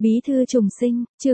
Bí thư trùng sinh, chương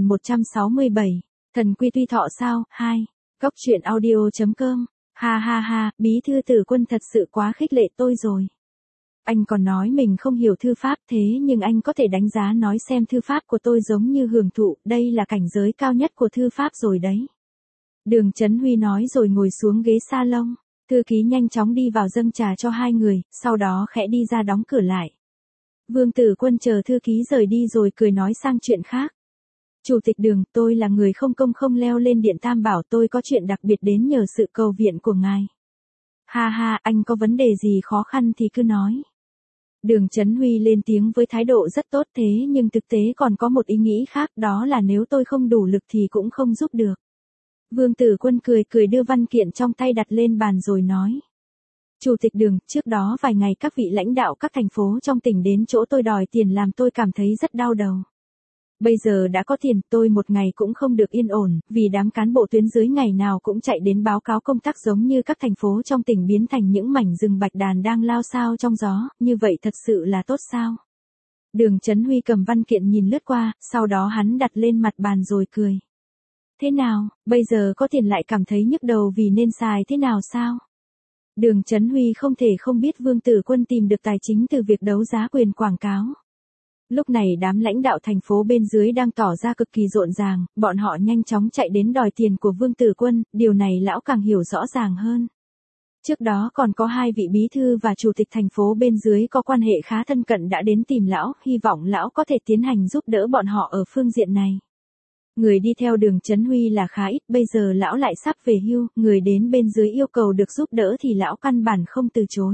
2167, thần quy tuy thọ sao, 2, góc truyện audio.com, ha ha ha, bí thư Tử Quân thật sự quá khích lệ tôi rồi. Anh còn nói mình không hiểu thư pháp thế nhưng anh có thể đánh giá nói xem thư pháp của tôi giống như hưởng thụ, đây là cảnh giới cao nhất của thư pháp rồi đấy. Đường Chấn Huy nói rồi ngồi xuống ghế salon, thư ký nhanh chóng đi vào dâng trà cho hai người, sau đó khẽ đi ra đóng cửa lại. Vương Tử Quân chờ thư ký rời đi rồi cười nói sang chuyện khác. Chủ tịch Đường, tôi là người không công không leo lên điện Tam Bảo, tôi có chuyện đặc biệt đến nhờ sự cầu viện của ngài. Ha ha, anh có vấn đề gì khó khăn thì cứ nói. Đường Chấn Huy lên tiếng với thái độ rất tốt thế nhưng thực tế còn có một ý nghĩ khác, đó là nếu tôi không đủ lực thì cũng không giúp được. Vương Tử Quân cười cười đưa văn kiện trong tay đặt lên bàn rồi nói. Chủ tịch Đường, trước đó vài ngày các vị lãnh đạo các thành phố trong tỉnh đến chỗ tôi đòi tiền làm tôi cảm thấy rất đau đầu. Bây giờ đã có tiền, tôi một ngày cũng không được yên ổn, vì đám cán bộ tuyến dưới ngày nào cũng chạy đến báo cáo công tác giống như các thành phố trong tỉnh biến thành những mảnh rừng bạch đàn đang lao xao trong gió, như vậy thật sự là tốt sao? Đường Chấn Huy cầm văn kiện nhìn lướt qua, sau đó hắn đặt lên mặt bàn rồi cười. Thế nào, bây giờ có tiền lại cảm thấy nhức đầu vì nên xài thế nào sao? Đường Chấn Huy không thể không biết Vương Tử Quân tìm được tài chính từ việc đấu giá quyền quảng cáo. Lúc này đám lãnh đạo thành phố bên dưới đang tỏ ra cực kỳ rộn ràng, bọn họ nhanh chóng chạy đến đòi tiền của Vương Tử Quân, điều này lão càng hiểu rõ ràng hơn. Trước đó còn có hai vị bí thư và chủ tịch thành phố bên dưới có quan hệ khá thân cận đã đến tìm lão, hy vọng lão có thể tiến hành giúp đỡ bọn họ ở phương diện này. Người đi theo Đường Chấn Huy là khá ít, bây giờ lão lại sắp về hưu, người đến bên dưới yêu cầu được giúp đỡ thì lão căn bản không từ chối.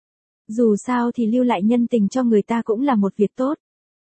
Dù sao thì lưu lại nhân tình cho người ta cũng là một việc tốt.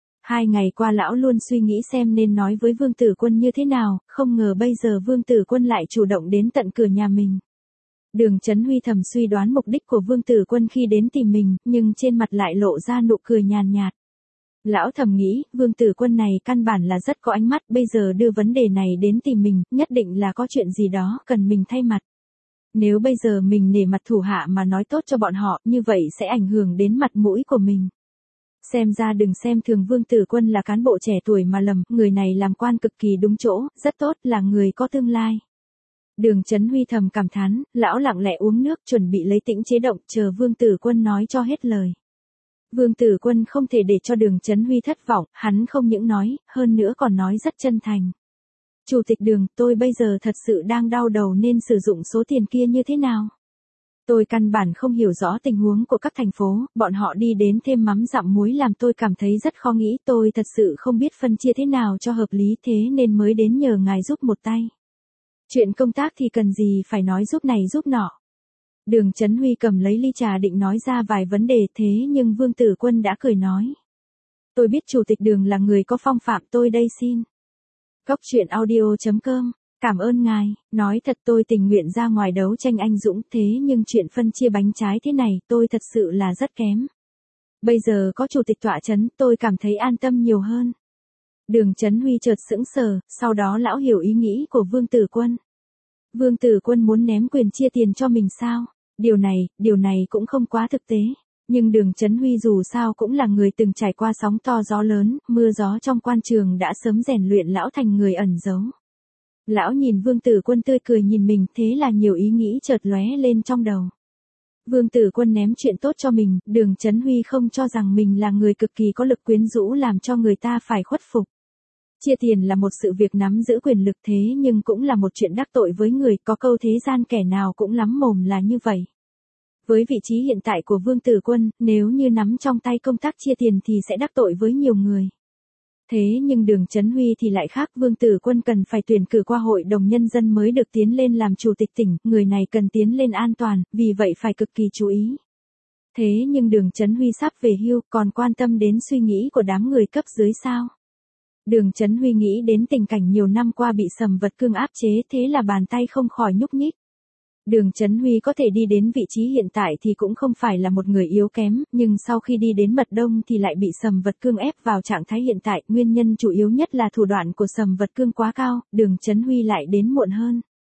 2 ngày qua lão luôn suy nghĩ xem nên nói với Vương Tử Quân như thế nào, không ngờ bây giờ Vương Tử Quân lại chủ động đến tận cửa nhà mình. Đường Chấn Huy thầm suy đoán mục đích của Vương Tử Quân khi đến tìm mình, nhưng trên mặt lại lộ ra nụ cười nhàn nhạt. Lão thầm nghĩ, Vương Tử Quân này căn bản là rất có ánh mắt, bây giờ đưa vấn đề này đến tìm mình, nhất định là có chuyện gì đó cần mình thay mặt. Nếu bây giờ mình nể mặt thủ hạ mà nói tốt cho bọn họ, như vậy sẽ ảnh hưởng đến mặt mũi của mình. Xem ra đừng xem thường Vương Tử Quân là cán bộ trẻ tuổi mà lầm, người này làm quan cực kỳ đúng chỗ, rất tốt, là người có tương lai. Đường Chấn Huy thầm cảm thán, lão lặng lẽ uống nước chuẩn bị lấy tĩnh chế động, chờ Vương Tử Quân nói cho hết lời. Vương Tử Quân không thể để cho Đường Chấn Huy thất vọng, hắn không những nói, hơn nữa còn nói rất chân thành. Chủ tịch Đường, tôi bây giờ thật sự đang đau đầu nên sử dụng số tiền kia như thế nào? Tôi căn bản không hiểu rõ tình huống của các thành phố, bọn họ đi đến thêm mắm dặm muối làm tôi cảm thấy rất khó nghĩ, tôi thật sự không biết phân chia thế nào cho hợp lý thế nên mới đến nhờ ngài giúp một tay. Chuyện công tác thì cần gì phải nói giúp này giúp nọ. Đường Chấn Huy cầm lấy ly trà định nói ra vài vấn đề thế nhưng Vương Tử Quân đã cười nói. Tôi biết Chủ tịch Đường là người có phong phạm, tôi đây xin. Góc truyện audio.com, cảm ơn ngài, nói thật tôi tình nguyện ra ngoài đấu tranh anh dũng thế nhưng chuyện phân chia bánh trái thế này tôi thật sự là rất kém. Bây giờ có Chủ tịch tọa chấn tôi cảm thấy an tâm nhiều hơn. Đường Chấn Huy chợt sững sờ, sau đó lão hiểu ý nghĩ của Vương Tử Quân. Vương Tử Quân muốn ném quyền chia tiền cho mình sao? Điều này cũng không quá thực tế. Nhưng Đường Chấn Huy dù sao cũng là người từng trải qua sóng to gió lớn, mưa gió trong quan trường đã sớm rèn luyện lão thành người ẩn giấu. Lão nhìn Vương Tử Quân tươi cười nhìn mình, thế là nhiều ý nghĩ chợt lóe lên trong đầu. Vương Tử Quân ném chuyện tốt cho mình, Đường Chấn Huy không cho rằng mình là người cực kỳ có lực quyến rũ làm cho người ta phải khuất phục. Chia tiền là một sự việc nắm giữ quyền lực thế nhưng cũng là một chuyện đắc tội với người, có câu thế gian kẻ nào cũng lắm mồm là như vậy. Với vị trí hiện tại của Vương Tử Quân, nếu như nắm trong tay công tác chia tiền thì sẽ đắc tội với nhiều người. Thế nhưng Đường Chấn Huy thì lại khác, Vương Tử Quân cần phải tuyển cử qua hội đồng nhân dân mới được tiến lên làm chủ tịch tỉnh, người này cần tiến lên an toàn, vì vậy phải cực kỳ chú ý. Thế nhưng Đường Chấn Huy sắp về hưu, còn quan tâm đến suy nghĩ của đám người cấp dưới sao? Đường Chấn Huy nghĩ đến tình cảnh nhiều năm qua bị Sầm Vật Cương áp chế, thế là bàn tay không khỏi nhúc nhích. Đường Chấn Huy có thể đi đến vị trí hiện tại thì cũng không phải là một người yếu kém, nhưng sau khi đi đến mật đông thì lại bị Sầm Vật Cương ép vào trạng thái hiện tại, nguyên nhân chủ yếu nhất là thủ đoạn của Sầm Vật Cương quá cao, Đường Chấn Huy lại đến muộn hơn.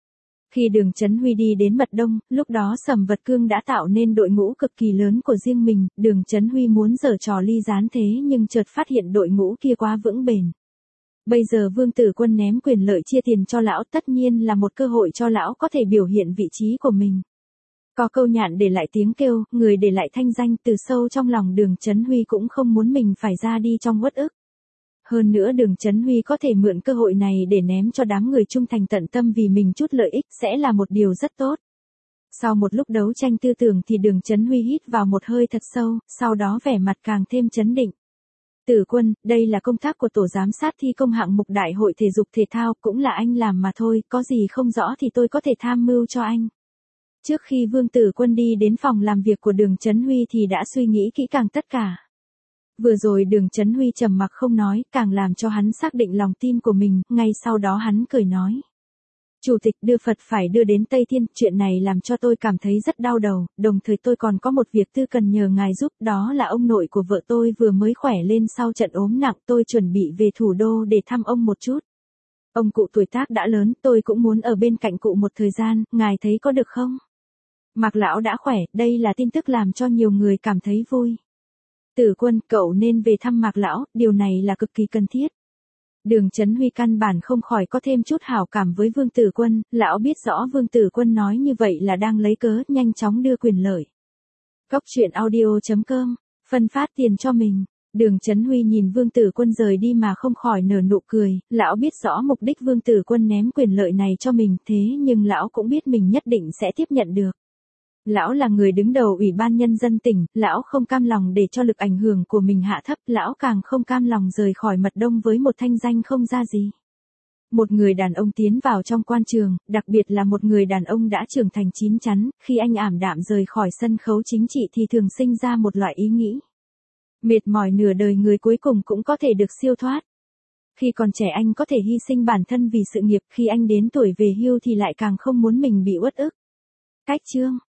Khi Đường Chấn Huy đi đến Mật Đông, lúc đó Sầm Vật Cương đã tạo nên đội ngũ cực kỳ lớn của riêng mình, Đường Chấn Huy muốn giở trò ly gián thế nhưng chợt phát hiện đội ngũ kia quá vững bền. Bây giờ Vương Tử Quân ném quyền lợi chia tiền cho lão tất nhiên là một cơ hội cho lão có thể biểu hiện vị trí của mình. Có câu nhạn để lại tiếng kêu, người để lại thanh danh, từ sâu trong lòng Đường Chấn Huy cũng không muốn mình phải ra đi trong uất ức. Hơn nữa Đường Chấn Huy có thể mượn cơ hội này để ném cho đám người trung thành tận tâm vì mình chút lợi ích sẽ là một điều rất tốt. Sau một lúc đấu tranh tư tưởng thì Đường Chấn Huy hít vào một hơi thật sâu, sau đó vẻ mặt càng thêm chấn định. Tử Quân, đây là công tác của tổ giám sát thi công hạng mục đại hội thể dục thể thao, cũng là anh làm mà thôi, có gì không rõ thì tôi có thể tham mưu cho anh. Trước khi Vương Tử Quân đi đến phòng làm việc của Đường Chấn Huy thì đã suy nghĩ kỹ càng tất cả. Vừa rồi Đường Chấn Huy trầm mặc không nói, càng làm cho hắn xác định lòng tin của mình, ngay sau đó hắn cười nói. Chủ tịch, đưa Phật phải đưa đến Tây Thiên, chuyện này làm cho tôi cảm thấy rất đau đầu, đồng thời tôi còn có một việc tư cần nhờ ngài giúp, đó là ông nội của vợ tôi vừa mới khỏe lên sau trận ốm nặng, tôi chuẩn bị về thủ đô để thăm ông một chút. Ông cụ tuổi tác đã lớn, tôi cũng muốn ở bên cạnh cụ một thời gian, ngài thấy có được không? Mạc lão đã khỏe, đây là tin tức làm cho nhiều người cảm thấy vui. Tử Quân, cậu nên về thăm Mạc lão, điều này là cực kỳ cần thiết. Đường Chấn Huy căn bản không khỏi có thêm chút hảo cảm với Vương Tử Quân, lão biết rõ Vương Tử Quân nói như vậy là đang lấy cớ, nhanh chóng đưa quyền lợi. Góc truyện audio.com, phân phát tiền cho mình. Đường Chấn Huy nhìn Vương Tử Quân rời đi mà không khỏi nở nụ cười, lão biết rõ mục đích Vương Tử Quân ném quyền lợi này cho mình, thế nhưng lão cũng biết mình nhất định sẽ tiếp nhận được. Lão là người đứng đầu Ủy ban Nhân dân tỉnh, lão không cam lòng để cho lực ảnh hưởng của mình hạ thấp, lão càng không cam lòng rời khỏi Mật Đông với một thanh danh không ra gì. Một người đàn ông tiến vào trong quan trường, đặc biệt là một người đàn ông đã trưởng thành chín chắn, khi anh ảm đạm rời khỏi sân khấu chính trị thì thường sinh ra một loại ý nghĩ. Mệt mỏi nửa đời người cuối cùng cũng có thể được siêu thoát. Khi còn trẻ anh có thể hy sinh bản thân vì sự nghiệp, khi anh đến tuổi về hưu thì lại càng không muốn mình bị uất ức. Cách chương